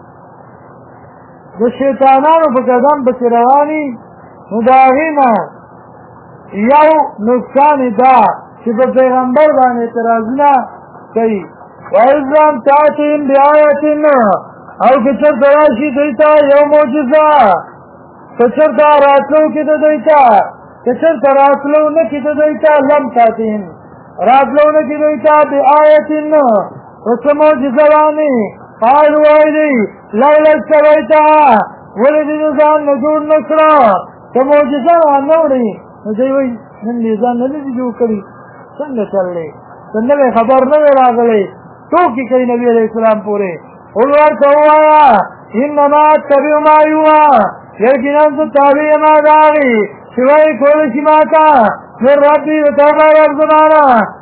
دا شیطانانو پا قدم بچروانی نو داغینا یو نقصان دا چی پا پیغمبر بان اعتراضنا کئی وَإِذَا لَمْ تَأْتِهِمْ بِآیَةٍ او کچر تراشی دیتا یو موجزہ کچر تراتلو کی دیتا کچر تراتلو نکی دیتا لم تأتِهِمْ راتلون کی دیتا بی آیتن اسمو جزوانی قالو ایدی لیلت سویتا ولدی نزان نجور نسرا سمو جزوان نوڑی نجیوی من لیزان نلی جو کری سنگ چل لے سنگلے خبر نوے راگلے توکی کئی نبی علیہ السلام پورے اولوار کہوایا انما اتبیو ما یوا لیکن انتو تابی ما داغی سوائی کولشی ماتا من ربی وطربا رب زمانا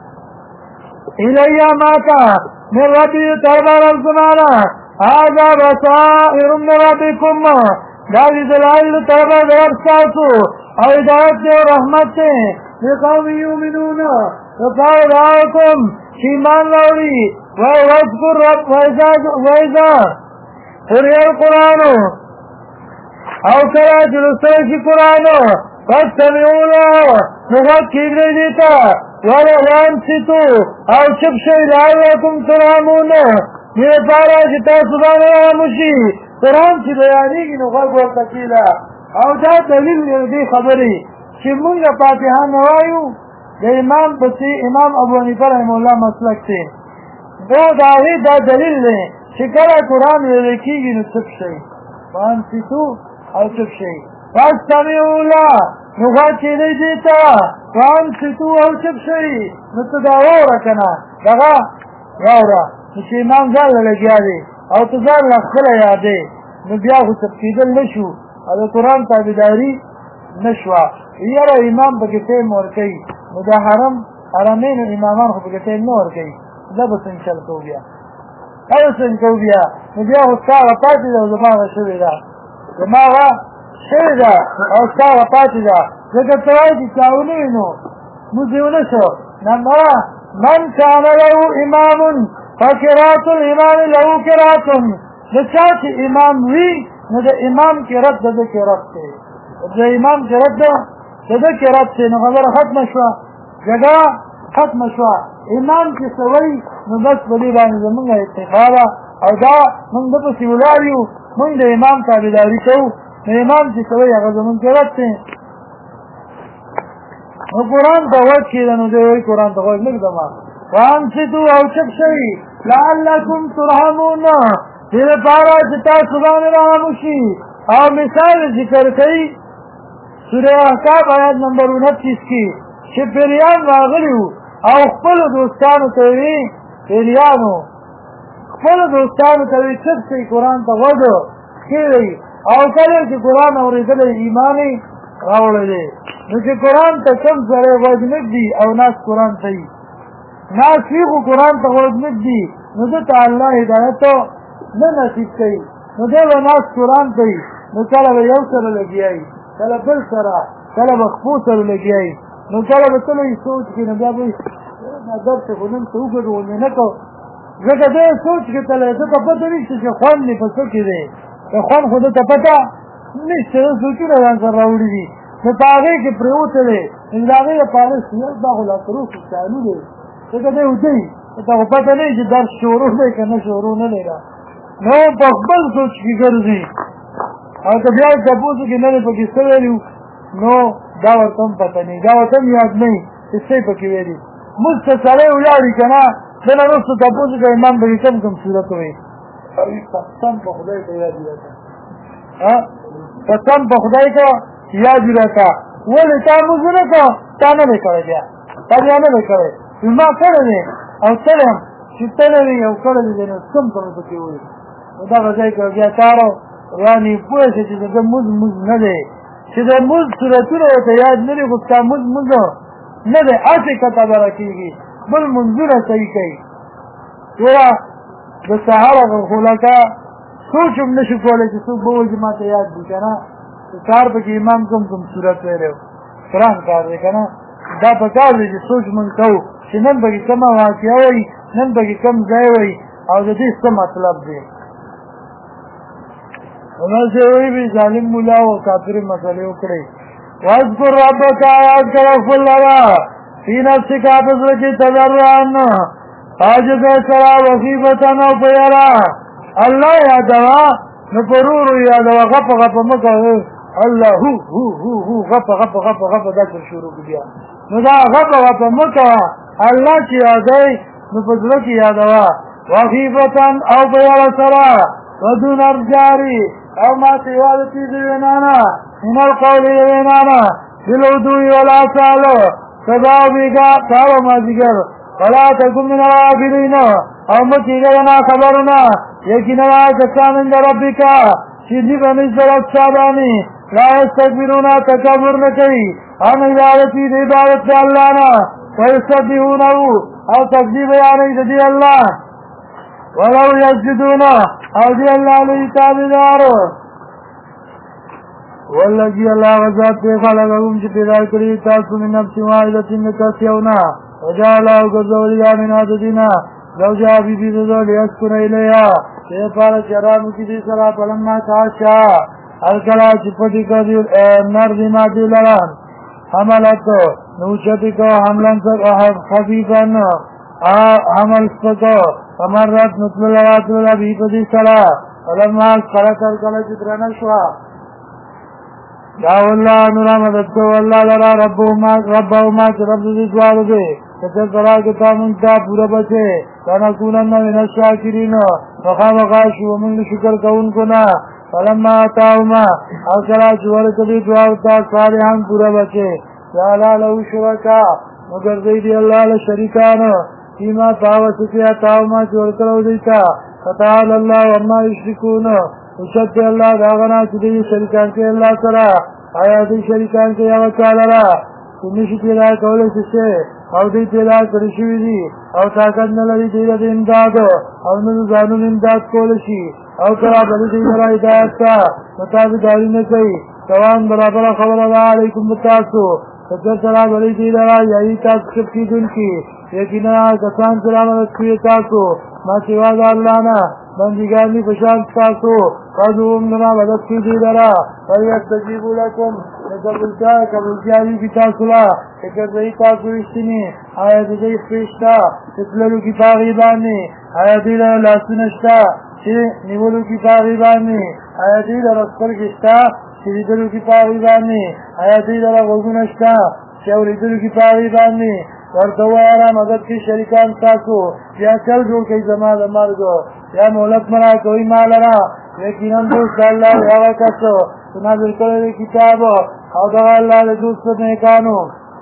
الیا ماتا من ربی وطربا رب زمانا آجا بسائر من ربکم دالی دلائل طربا رب ساتو او ادایت دے رحمت دے لقوم یومنون وقال دعاکم شیمان لوری وذکر رب ویزا قرآن القرآن او کرا جلسوشی قرآن فاستمعوا له نغكي بريدتا ولا وانصتوا او شبشي لعلكم ترحمون دې لپاره چې تاسو باندې رامشي قرآن چې بیانېږي نو غوږ ورته کېږده او دا دلیل دی دې خبرې چې موږ فاتحه نه وایو د امام پسې امام ابو حنیفه رحمه الله مسلک دی د هغې دا دلیل دی چې کله قرآن ویل کېږي نو چپ شئ وانصتو او چپ شئ واستمعوا له نو غوږ کېدئ دې ته وانصتو او چپ شئ نو ته دا واوره که نه دغه واوره نو چې امام ځان له لګیا دی او ته ځان له خپله یادې نو بیا خو چپ کېدل نه شو او د قرآن تابعداري نه شوه یاره امام پکې ټایم ورکوي نو د حرمینو امامان خو پکې ټایم نه ورکوي زه به څنګه چل کوو بیا هغه څنګه کوو بیا نو بیا خو ستا هغه پاتې ده او زما هغه شوې ده زما هغه شوې ده او ستا هغه پاتې ده ځکه ته وایې چې چا ونه وي نو موږ یې ونه شو نمبره من کان له امام فقرات الامام له قرات د چا چې امام وي نو د امام قرات د ده قرات دی د امام قرات ده د ده قرات دی نو خبره ختمه شوه جګړه ختمه شوه امام چې څه وایي نو بس په دې باندې زمونږ اتفاق ده او دا موږ ده پسې ولاړ یو موږ د امام تابعداري کوو نو امام چې څه وایي هغه زمونږ قرات دی نو قرآن ته غوږ کېده نو دی وایي قرآن ته غوږ نه ږدمه وانصتوا او چپ شئ لعلکم ترحمون دې لپاره چې تاسو باندې رحم وشي او مثال ذکر کوي سوره احقاف آیات نمبر 29 کې چې پیریان راغلي وو او خپلو دوستانو ته ویې پیریانو خپلو دوستانو ته ویې چپ شئ قرآن ته غوږ کېږئ او کله چې قرآن اورېدلی ایمان یې راوړلی نو چې قرآن ته کم سړی غوږ نه ږدي او ناست قرآن ته وي ناست وي خو قرآن ته غوږ نه ږدي نو ده ته الله هدایت نه نصیب کوي نو دی به ناست قرآن ته وي نو کله به یو سره لګیا وي کله بل سره کله به خپو سره لګیا وي نو کله به تله یې سوچ کړي نو بیا به درس خو نن څه وګډول مې نه کوو ځکه دی سوچ کې تله ده ته پته نشته چې خوند مې په څه کې دی د خوند خو ده ته پته نشته ده سوچونه ځان سره راوړي دي نو په هغې کې پرېوتی دی نو د هغې لپاره سیاست دا خو لا تر اوسه چالو دی ځکه دی اوده وي ته خو پته نه وي چې درس شروع دی که نه شروع نه دی را نو په خپل سوچ کې ګرځي او که بیا تپوس کې نه دی پکې څه ویلي نو دا ورته هم پته نه دا ورته هم یاد نه وي چې څه یې پکې ویلي موږ ته سړی ولاړي که نه ده نه وروسته تپوس که امام پکې کم کم صورت وایي قسم په خدای ته یاد وي راته قسم په خدای ته یاد وي راته ولې تا موږ ونه کړه تا نه دی کړی بیا تا بیا نه دی کړی ما کړی دی او تلې هم چې ته نه وي او کړی دی نو کم ته مې پکې وایي نو دغه ځای کې بیا کارو یعنې پوه شې چې د ده مونځ نه دی چې د مونځ صورتونه ورته یاد نه دي خو ستا مونځ نه دی هسې کته بره کېږي بل مونځونه صحیح کوي یوه د سهار هغه خو لکه سوچ هم نه شو کولی چې څوک به وایي چې ما ته یاد دي که نه د سهار پکې امام کوم صورت ویلی قرآن کار دی که نه دا په کار دی چې سوچ مونږ کوو چې نن پکې کومه واقعه وایي نن پکې کوم ځای وایي او د دې څه مطلب دی ونسې وایي بې ظالم ملا و کافرې مسلې وکړئ واذکر ربک یاد کړه خپل لره فی نفسک په زړه کې تضرعا عاجزۍ سره وخیفتن او په یاره الله یادوه نو په ورو یادوه غپه غپه مه کوه الله هو غپه دا کړ شروع کړي بیا نو دا غپه غپه مه کوه الله چې یادوي نو په زړه کې یادوه وخیفتن او په یاره سره ودون ارجاري او ما سیوالتی دی وینانا من القول دی وینانا بالعدوی والآسالو سباو بیگا تاو مازیگر ولا تکم من الغافلین او مچیگرنا خبرنا یکننا کسان اند ربکا چیزی بنزد ربشابانی لا استکبرونا تکبر نکی ان عبادتی دی عبادت اللہنا ویستبیونہو او تقدیب یعنی دی اللہ ولو یسجدونا او دی اللہ علیہ تابدارو واللہی اللہ غزات پہ خلقکم چی پیدا کری تاسو من نفس واحدت نکسیونا وجعلہ گزولیہ من عددنا زوجہ بی بی زولی اسکن ایلیہ چی پارا چرانو کی دی سرا پلما کاشا الکلا چپٹی کا دی نرد مادی لران حملتو نوچتی کو حملن سر خفیفن حمل سکو فمرت مثل لوات الابی پدی سرا فلما اسقلت الکل چترن شوا داو اللہ نورا مدد کو اللہ لرا ربهما چه رب دی دوارو دے کچر سرا کتا منتا پورا بچے لنکونن من الشاکرین وخامقاشو ومن شکر کون کنا فلما آتاهما اکلا چور کبھی دوارتا صالحان پورا بچے جالا لہو شرکا مگر دیدی اللہ لشریکان فیما تاوسکی آتاهما چور کرو دیتا فتعال اللہ وما یشرکون وشد اللہ داغنا چدی شریکان کے اللہ سرا آیا دی شریکان کے یا وچالرا کنشی پیدا کولی سشے او دی پیدا کرشوی دی او طاقت نلری دیر دی امداد او نزانون امداد کولشی او کرا بلی دی مرا ہدایت تا مطابق داری نکی سوان برابر خبر اللہ علیکم بتاسو سجر سرا بلی دی لرا یہی تاکشف کی دن کی یقینا کسان سلامت کی تاسو ما سواد اللہ نا بندگانی پشانت تاسو قدوم لنا مدد کی دی لرا فلیستجیبو لکم نتبلتا قبلتیاری کی تاسولا اکر دی تاسو اشتنی آیا دی خفشتا اتللو کی تاغیبانی آیا دی لرا لاسنشتا چه نیولو کی تاغیبانی آیا دی لرا اسپرگشتا چه دیدلو کی تاغیبانی آیا دی لرا غزونشتا چه اولیدلو کی تاغیبانی ورطوارا مدد کی شریکان تاسو یا چل جوڑ کئی زمان مرگو یا مولت مرا کوئی مالرا یقیناً دوست اللہ یا کسو نازل کرے کتاب او دغا اللہ دوست نیکانو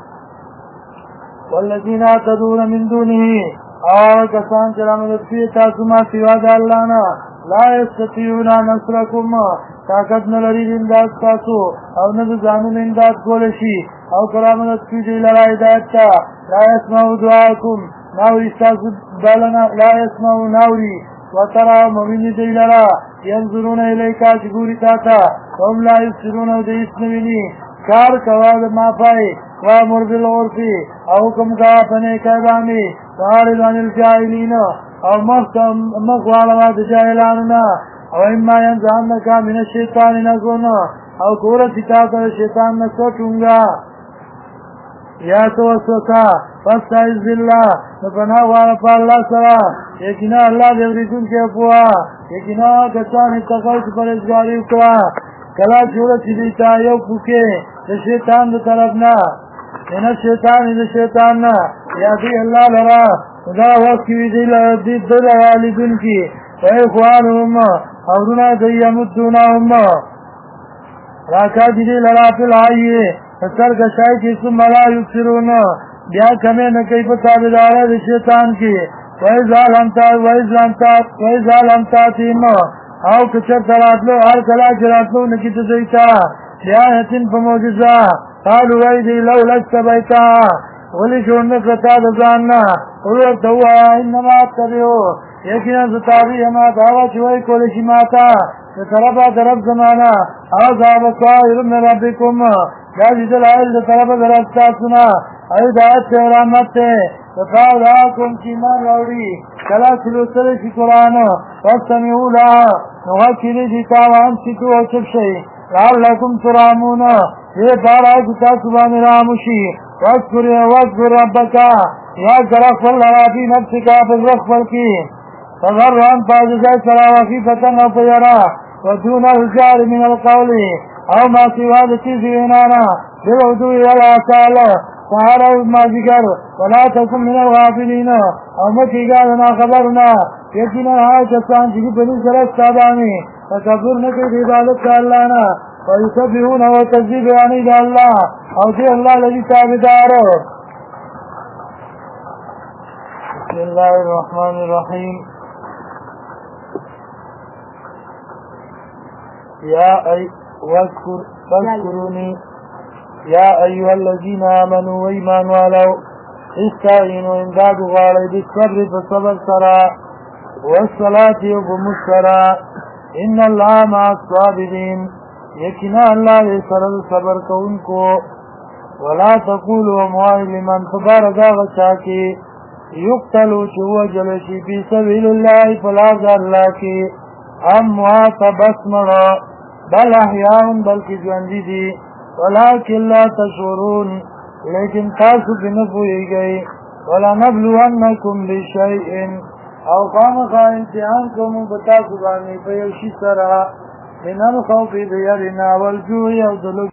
والذین تدون من دونه اور کسان چلا مدد کی تاسو ما سواد اللہ نا لا استطیعون نصرکم طاقت نلری امداد تاسو او ند زانون امداد کولشی او کرامت کی دی لرا ہدایت تا لا يسمعوا دعاكم ناوری استاسو دالنا لا يسمعوا ناوری وترى مؤمن دی لرا ينظرون الیکا چگوری تاتا وهم لا يبصرون دی اسنوینی کار کواد ما پائے وامر بالعرفی او حکم کا پنے کہبانی وعارض عن الجاہلین او مخوالوات جاہلاننا او اما ینزعنکا من الشیطان نزون او کورت تاتا شیطان نسوٹونگا یا توسوسا فاستعذ باللہ نپناہ وارا پا اللہ سرا یقینا اللہ دیوریتون کے اپوا یقینا کسان اتقوت پر ازگاری اکوا کلا چورت دیتا یو پوکے دا شیطان دا طرفنا اینا شیطان دا شیطاننا یا دی اللہ لرا دا وقت کی دی دل والدن کی و اخوانهم اورونا دی یمدونهم راکا دی لرا فی الحیئے سر کشائی کی ثم لا یبصرون بیا کمی نکی پتابدارہ دی شیطان کی وَإِذَا لَمْ تَأْتِهِمْ او کچر تراتلو ہر کلا جراتلو نکی تزیتا بیانتن فموجزا قالوا ویدی لو لجت بیتا ولی شون نکرتا دزاننا قلوت ہوا انما اتبیو یقینا ستابی ہما دعوی چوئی کولشی ماتا طرفا طرف زمانا آزاب قائر من ربکم جازی دلائل طرف درستا سنا ایدایت سے رحمت سے فقال راکم چیمان روڑی کلا سلوسل شی قرآن فاستمیعو لها نغاکلی دیتا وان سکو و چبشی لعلکم ترامون یہ پارا کتا سبان راموشی واذکر ربکا یا ذرق واللہ فی نفسکا فضرق کی فضران فاجزای سراوہ فی فتن و فیرا ودون الجار من القول او ما سواد چیزی انانا بالعدوی والآسال سہارا ما ذکر ولا تکن من الغافلین او مکی گالنا خبرنا یقینا ہاں کسان چکی بنی سرس تابانی فکبر نکی عبادت کا اللہ نا ویسبحون و تذیب عنید اللہ او دی اللہ لذی تابدارو بسم اللہ الرحمن الرحیم واذکرونی یا ایوہ الذین آمنوا ویمان والو استعینوا امداد غالی بالصبر فصبر سرا والصلاة وبمس سرا ان اللہ مع الصابرین یقینا اللہ سرد صبر کو ان کو ولا تقولوا موائل لمن فبارد غشاکی یقتلو چهو جلشی فی سبیل اللہ فلاز اللہ کی اموات بسمرا بل احیاء بلکی جواندی دی ولیکن لا تشعرون لیکن تاسو بنفوئی گئی ولنبلونکم بشیئن او خامخا امتحان کوم بتا سبانی په یو شي سره من الخوف د یرینا والجوع او د